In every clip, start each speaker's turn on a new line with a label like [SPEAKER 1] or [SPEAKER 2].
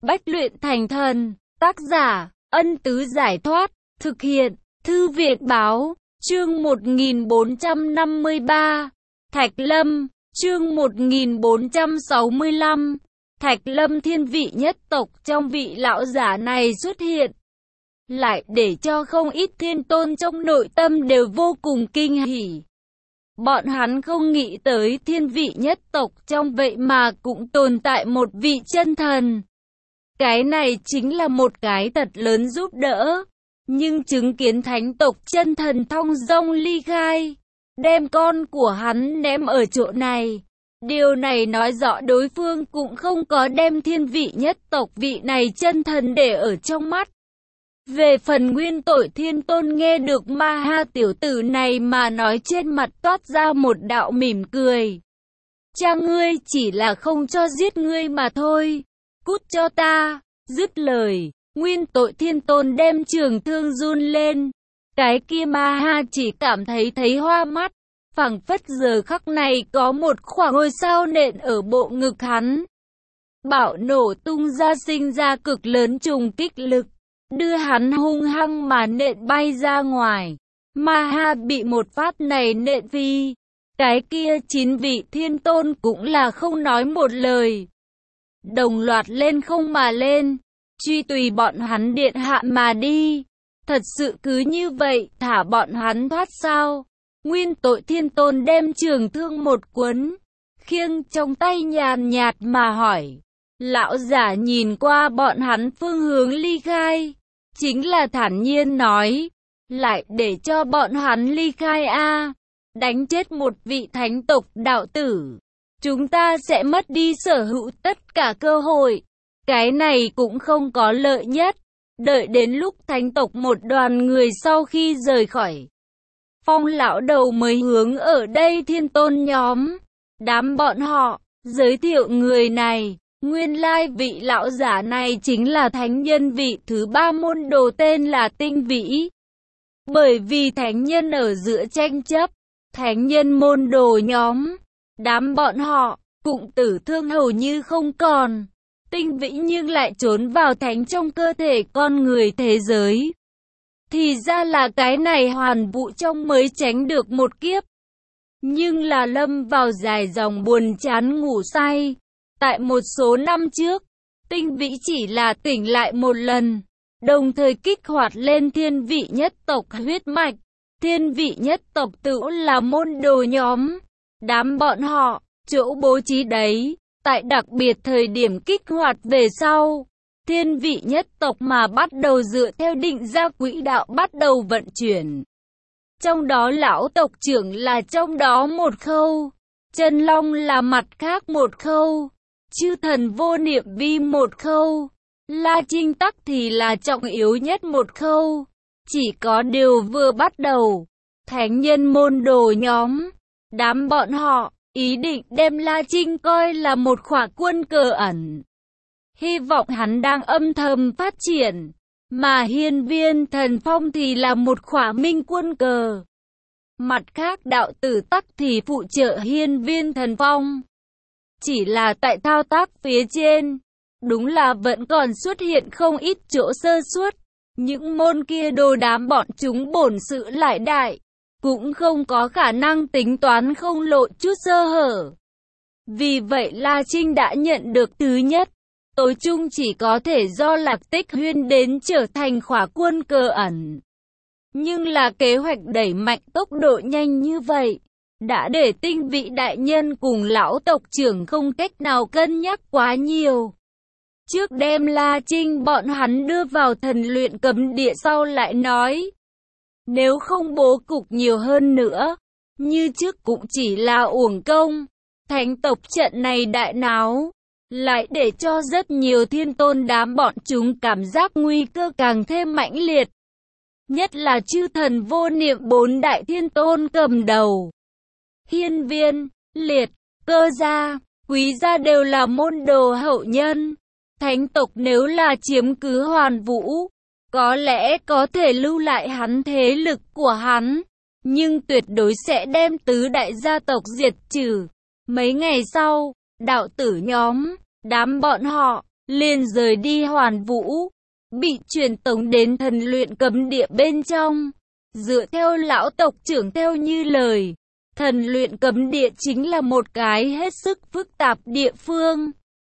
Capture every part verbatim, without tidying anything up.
[SPEAKER 1] Bách luyện thành thần. Tác giả, Ân Tứ Giải Thoát. Thực hiện, Thư viện Báo. Chương một nghìn bốn trăm năm mươi ba. Thạch Lâm. Chương một nghìn bốn trăm sáu mươi lăm. Thạch Lâm thiên vị nhất tộc trong vị lão giả này xuất hiện, lại để cho không ít thiên tôn trong nội tâm đều vô cùng kinh hỉ. Bọn hắn không nghĩ tới thiên vị nhất tộc trong vậy mà cũng tồn tại một vị chân thần. Cái này chính là một cái thật lớn giúp đỡ. Nhưng chứng kiến thánh tộc chân thần thong dong ly khai, đem con của hắn ném ở chỗ này, điều này nói rõ đối phương cũng không có đem thiên vị nhất tộc vị này chân thần để ở trong mắt. Về phần nguyên tội thiên tôn nghe được ma ha tiểu tử này mà nói, trên mặt toát ra một đạo mỉm cười. Cha ngươi chỉ là không cho giết ngươi mà thôi, cút cho ta. Dứt lời, nguyên tội thiên tôn đem trường thương run lên. Cái kia ma ha chỉ cảm thấy thấy hoa mắt, phảng phất giờ khắc này có một khoảng ngôi sao nện ở bộ ngực hắn. Bạo nổ tung ra, sinh ra cực lớn trùng kích lực, đưa hắn hung hăng mà nện bay ra ngoài. Ma ha bị một phát này nện phi. Cái kia chín vị thiên tôn cũng là không nói một lời, đồng loạt lên không mà lên, truy tùy bọn hắn điện hạ mà đi. Thật sự cứ như vậy thả bọn hắn thoát sao? Nguyên tội thiên tôn đem trường thương một cuốn, khiêng trong tay nhàn nhạt mà hỏi. Lão giả nhìn qua bọn hắn phương hướng ly khai, chính là thản nhiên nói, lại để cho bọn hắn ly khai a, đánh chết một vị thánh tộc đạo tử, chúng ta sẽ mất đi sở hữu tất cả cơ hội. Cái này cũng không có lợi nhất. Đợi đến lúc thánh tộc một đoàn người sau khi rời khỏi, Phong lão đầu mới hướng ở đây thiên tôn nhóm, đám bọn họ, giới thiệu người này. Nguyên lai vị lão giả này chính là thánh nhân vị thứ ba môn đồ, tên là Tinh Vĩ. Bởi vì thánh nhân ở giữa tranh chấp, thánh nhân môn đồ nhóm, đám bọn họ, cũng tử thương hầu như không còn. Tinh Vĩ nhưng lại trốn vào thánh trong cơ thể con người thế giới. Thì ra là cái này hoàn vũ trong mới tránh được một kiếp. Nhưng là lâm vào dài dòng buồn chán ngủ say. Tại một số năm trước, Tinh Vĩ chỉ là tỉnh lại một lần, đồng thời kích hoạt lên thiên vị nhất tộc huyết mạch. Thiên vị nhất tộc tự là môn đồ nhóm, đám bọn họ, chỗ bố trí đấy. Tại đặc biệt thời điểm kích hoạt về sau, thiên vị nhất tộc mà bắt đầu dựa theo định ra quỹ đạo bắt đầu vận chuyển. Trong đó lão tộc trưởng là trong đó một khâu, Chân Long là mặt khác một khâu, Chư Thần Vô Niệm Vi một khâu, La Trinh Tắc thì là trọng yếu nhất một khâu. Chỉ có điều vừa bắt đầu, thánh nhân môn đồ nhóm, đám bọn họ ý định đem La Trinh coi là một khỏa quân cờ ẩn. Hy vọng hắn đang âm thầm phát triển, mà hiên viên thần phong thì là một khỏa minh quân cờ. Mặt khác đạo tử tắc thì phụ trợ hiên viên thần phong. Chỉ là tại thao tác phía trên, đúng là vẫn còn xuất hiện không ít chỗ sơ suất. Những môn kia đồ đám bọn chúng bổn sự lại đại, cũng không có khả năng tính toán không lộ chút sơ hở. Vì vậy La Trinh đã nhận được thứ nhất, tối chung chỉ có thể do Lạc Tích Huyên đến trở thành khỏa quân cờ ẩn. Nhưng là kế hoạch đẩy mạnh tốc độ nhanh như vậy, đã để Tinh Vị đại nhân cùng lão tộc trưởng không cách nào cân nhắc quá nhiều. Trước đem La Trinh bọn hắn đưa vào thần luyện cấm địa sau lại nói. Nếu không bố cục nhiều hơn nữa, như trước cũng chỉ là uổng công. Thánh tộc trận này đại náo, lại để cho rất nhiều thiên tôn đám bọn chúng cảm giác nguy cơ càng thêm mãnh liệt. Nhất là Chư Thần Vô Niệm bốn đại thiên tôn cầm đầu. Hiên viên, liệt, cơ gia, quý gia đều là môn đồ hậu nhân. Thánh tộc nếu là chiếm cứ hoàn vũ, có lẽ có thể lưu lại hắn thế lực của hắn, nhưng tuyệt đối sẽ đem tứ đại gia tộc diệt trừ. Mấy ngày sau, đạo tử nhóm, đám bọn họ, liền rời đi Hoàn Vũ, bị truyền tống đến thần luyện cấm địa bên trong. Dựa theo lão tộc trưởng theo như lời, thần luyện cấm địa chính là một cái hết sức phức tạp địa phương.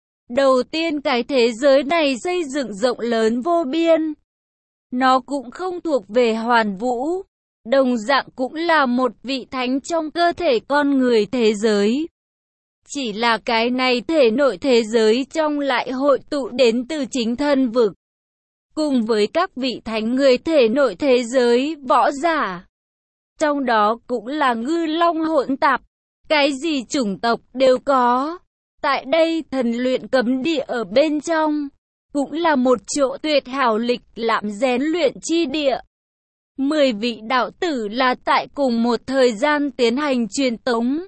[SPEAKER 1] Đầu tiên cái thế giới này xây dựng rộng lớn vô biên. Nó cũng không thuộc về Hoàn Vũ, đồng dạng cũng là một vị thánh trong cơ thể con người thế giới. Chỉ là cái này thể nội thế giới trong lại hội tụ đến từ chính thân vực. Cùng với các vị thánh người thể nội thế giới võ giả. Trong đó cũng là ngư long hỗn tạp, cái gì chủng tộc đều có. Tại đây thần luyện cấm địa ở bên trong, cũng là một chỗ tuyệt hảo lịch lãm rèn luyện chi địa. Mười vị đạo tử là tại cùng một thời gian tiến hành truyền tống.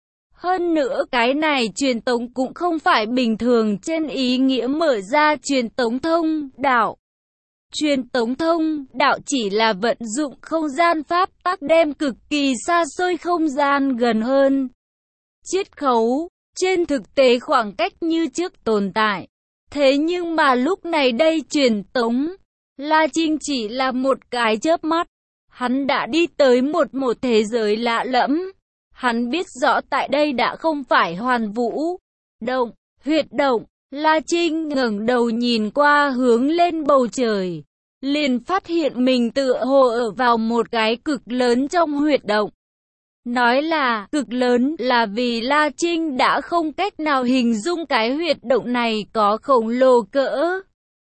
[SPEAKER 1] Hơn nữa cái này truyền tống cũng không phải bình thường trên ý nghĩa mở ra truyền tống thông đạo. Truyền tống thông đạo chỉ là vận dụng không gian pháp tắc đem cực kỳ xa xôi không gian gần hơn. Chiết khấu, trên thực tế khoảng cách như trước tồn tại. Thế nhưng mà lúc này đây truyền tống, La Trinh chỉ là một cái chớp mắt. Hắn đã đi tới một một thế giới lạ lẫm. Hắn biết rõ tại đây đã không phải Hoàn Vũ. Động, huyệt động, La Trinh ngẩng đầu nhìn qua hướng lên bầu trời. Liền phát hiện mình tựa hồ ở vào một cái cực lớn trong huyệt động. Nói là cực lớn là vì La Trinh đã không cách nào hình dung cái huyệt động này có khổng lồ cỡ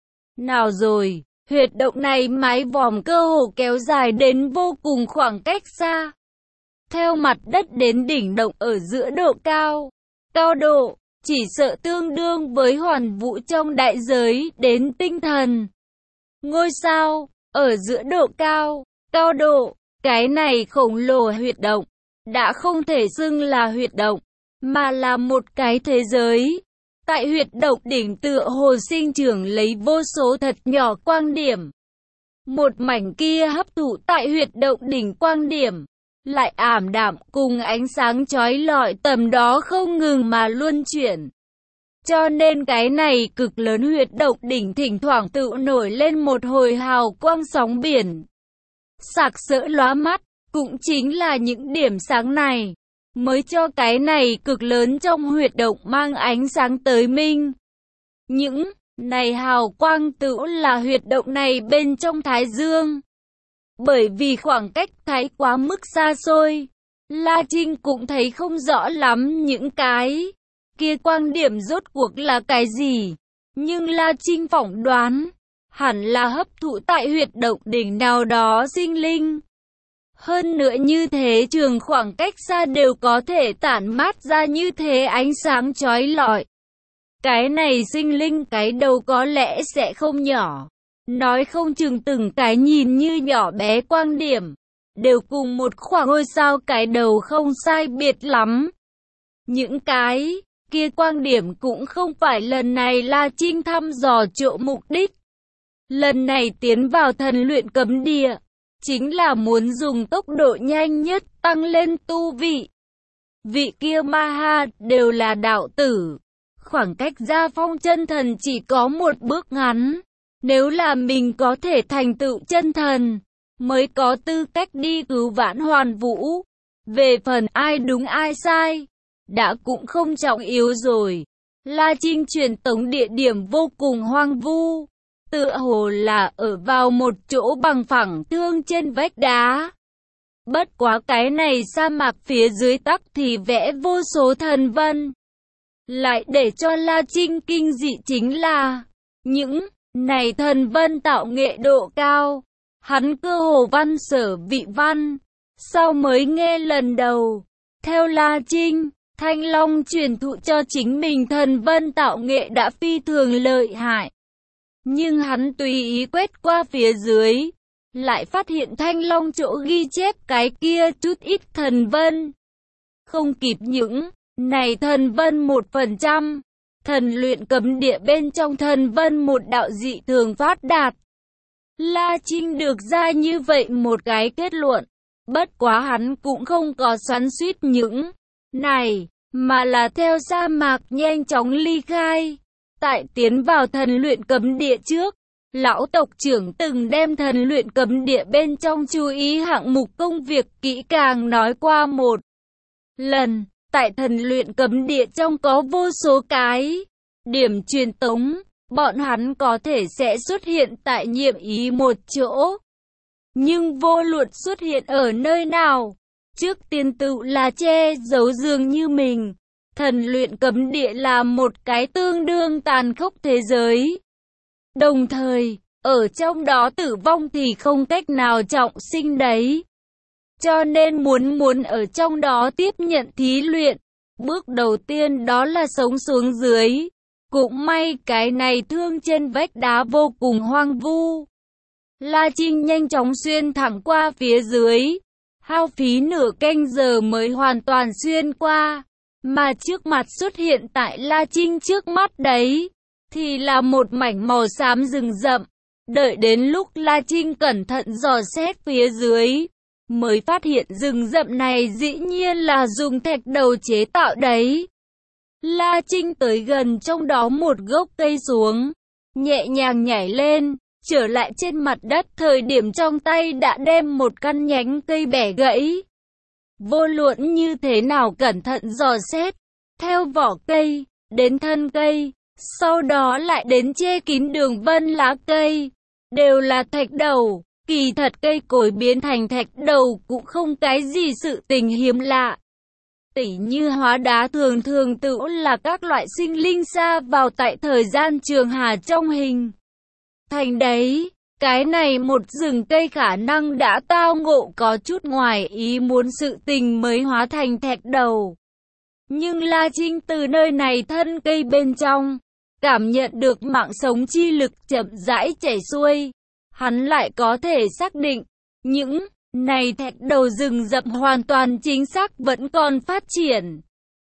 [SPEAKER 1] nào rồi. Huyệt động này mái vòm cơ hồ kéo dài đến vô cùng khoảng cách xa. Theo mặt đất đến đỉnh động ở giữa độ cao, cao độ, chỉ sợ tương đương với Hoàn Vũ trong đại giới đến tinh thần. Ngôi sao, ở giữa độ cao, cao độ, cái này khổng lồ huyệt động, đã không thể xưng là huyệt động, mà là một cái thế giới. Tại huyệt động đỉnh tựa hồ sinh trưởng lấy vô số thật nhỏ quang điểm. Một mảnh kia hấp thụ tại huyệt động đỉnh quang điểm, lại ảm đạm cùng ánh sáng chói lọi tầm đó không ngừng mà luân chuyển. Cho nên cái này cực lớn huyệt động đỉnh thỉnh thoảng tự nổi lên một hồi hào quang sóng biển. Sặc sỡ lóa mắt, cũng chính là những điểm sáng này, mới cho cái này cực lớn trong huyệt động mang ánh sáng tới minh. Những này hào quang tự là huyệt động này bên trong Thái Dương. Bởi vì khoảng cách thái quá mức xa xôi, La Trinh cũng thấy không rõ lắm những cái kia quang điểm rốt cuộc là cái gì. Nhưng La Trinh phỏng đoán, hẳn là hấp thụ tại huyệt động đỉnh nào đó sinh linh. Hơn nữa như thế trường khoảng cách xa đều có thể tản mát ra như thế ánh sáng chói lọi. Cái này sinh linh cái đầu có lẽ sẽ không nhỏ. Nói không chừng từng cái nhìn như nhỏ bé quang điểm, đều cùng một khoảng ngôi sao cái đầu không sai biệt lắm. Những cái kia quang điểm cũng không phải lần này La Trinh thăm dò chỗ mục đích. Lần này tiến vào thần luyện cấm địa, chính là muốn dùng tốc độ nhanh nhất tăng lên tu vị. Vị kia ma ha đều là đạo tử. Khoảng cách ra phong chân thần chỉ có một bước ngắn. Nếu là mình có thể thành tựu chân thần, mới có tư cách đi cứu vãn Hoàn Vũ. Về phần ai đúng ai sai, đã cũng không trọng yếu rồi. La Trinh truyền tống địa điểm vô cùng hoang vu, tựa hồ là ở vào một chỗ bằng phẳng thương trên vách đá. Bất quá cái này sa mạc phía dưới tắc thì vẽ vô số thần vân. Lại để cho La Trinh kinh dị chính là những này thần vân tạo nghệ độ cao, hắn cơ hồ văn sở vị văn, sau mới nghe lần đầu. Theo La Trinh, Thanh Long truyền thụ cho chính mình thần vân tạo nghệ đã phi thường lợi hại. Nhưng hắn tùy ý quét qua phía dưới, lại phát hiện Thanh Long chỗ ghi chép cái kia chút ít thần vân. Không kịp những này thần vân một phần trăm. Thần luyện cấm địa bên trong thần vân một đạo dị thường phát đạt. La Trinh được ra như vậy một cái kết luận. Bất quá hắn cũng không có xoắn xuýt những này, mà là theo sa mạc nhanh chóng ly khai. Tại tiến vào thần luyện cấm địa trước, lão tộc trưởng từng đem thần luyện cấm địa bên trong chú ý hạng mục công việc kỹ càng nói qua một lần. Tại thần luyện cấm địa trong có vô số cái điểm truyền tống, bọn hắn có thể sẽ xuất hiện tại nhiệm ý một chỗ. Nhưng vô luận xuất hiện ở nơi nào, trước tiên tự là che giấu dường như mình. Thần luyện cấm địa là một cái tương đương tàn khốc thế giới. Đồng thời, ở trong đó tử vong thì không cách nào trọng sinh đấy. Cho nên muốn muốn ở trong đó tiếp nhận thí luyện, bước đầu tiên đó là sống xuống dưới. Cũng may cái này thương trên vách đá vô cùng hoang vu. La Trinh nhanh chóng xuyên thẳng qua phía dưới, hao phí nửa canh giờ mới hoàn toàn xuyên qua. Mà trước mặt xuất hiện tại La Trinh trước mắt đấy, thì là một mảnh màu xám rừng rậm. Đợi đến lúc La Trinh cẩn thận dò xét phía dưới, mới phát hiện rừng rậm này dĩ nhiên là dùng thạch đầu chế tạo đấy. La Trinh tới gần trong đó một gốc cây xuống, nhẹ nhàng nhảy lên, trở lại trên mặt đất, thời điểm trong tay đã đem một căn nhánh cây bẻ gãy. Vô luận như thế nào cẩn thận dò xét, theo vỏ cây, đến thân cây, sau đó lại đến che kín đường vân lá cây, đều là thạch đầu. Kỳ thật cây cối biến thành thạch đầu cũng không cái gì sự tình hiếm lạ. Tỉ như hóa đá thường thường tự là các loại sinh linh xa vào tại thời gian trường hà trong hình thành đấy. Cái này một rừng cây khả năng đã tao ngộ có chút ngoài ý muốn sự tình mới hóa thành thạch đầu. Nhưng La Trinh từ nơi này thân cây bên trong, cảm nhận được mạng sống chi lực chậm rãi chảy xuôi. Hắn lại có thể xác định, những này thạch đầu rừng rậm hoàn toàn chính xác vẫn còn phát triển.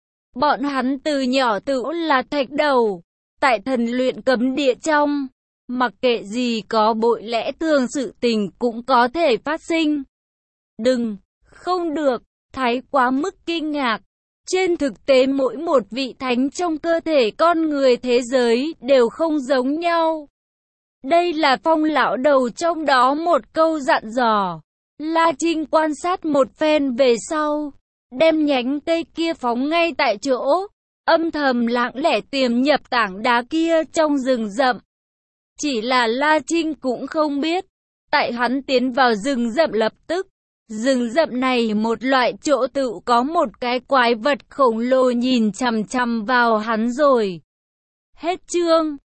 [SPEAKER 1] Bọn hắn từ nhỏ tự là thạch đầu, tại thần luyện cấm địa trong, mặc kệ gì có bội lẽ thường sự tình cũng có thể phát sinh. Đừng, không được, thái quá mức kinh ngạc. Trên thực tế mỗi một vị thánh trong cơ thể con người thế giới đều không giống nhau. Đây là Phong lão đầu trong đó một câu dặn dò. La Trinh quan sát một phen về sau, đem nhánh cây kia phóng ngay tại chỗ, âm thầm lặng lẽ tiềm nhập tảng đá kia trong rừng rậm. Chỉ là La Trinh cũng không biết, tại hắn tiến vào rừng rậm lập tức, rừng rậm này một loại chỗ tự có một cái quái vật khổng lồ nhìn chằm chằm vào hắn rồi. Hết chương.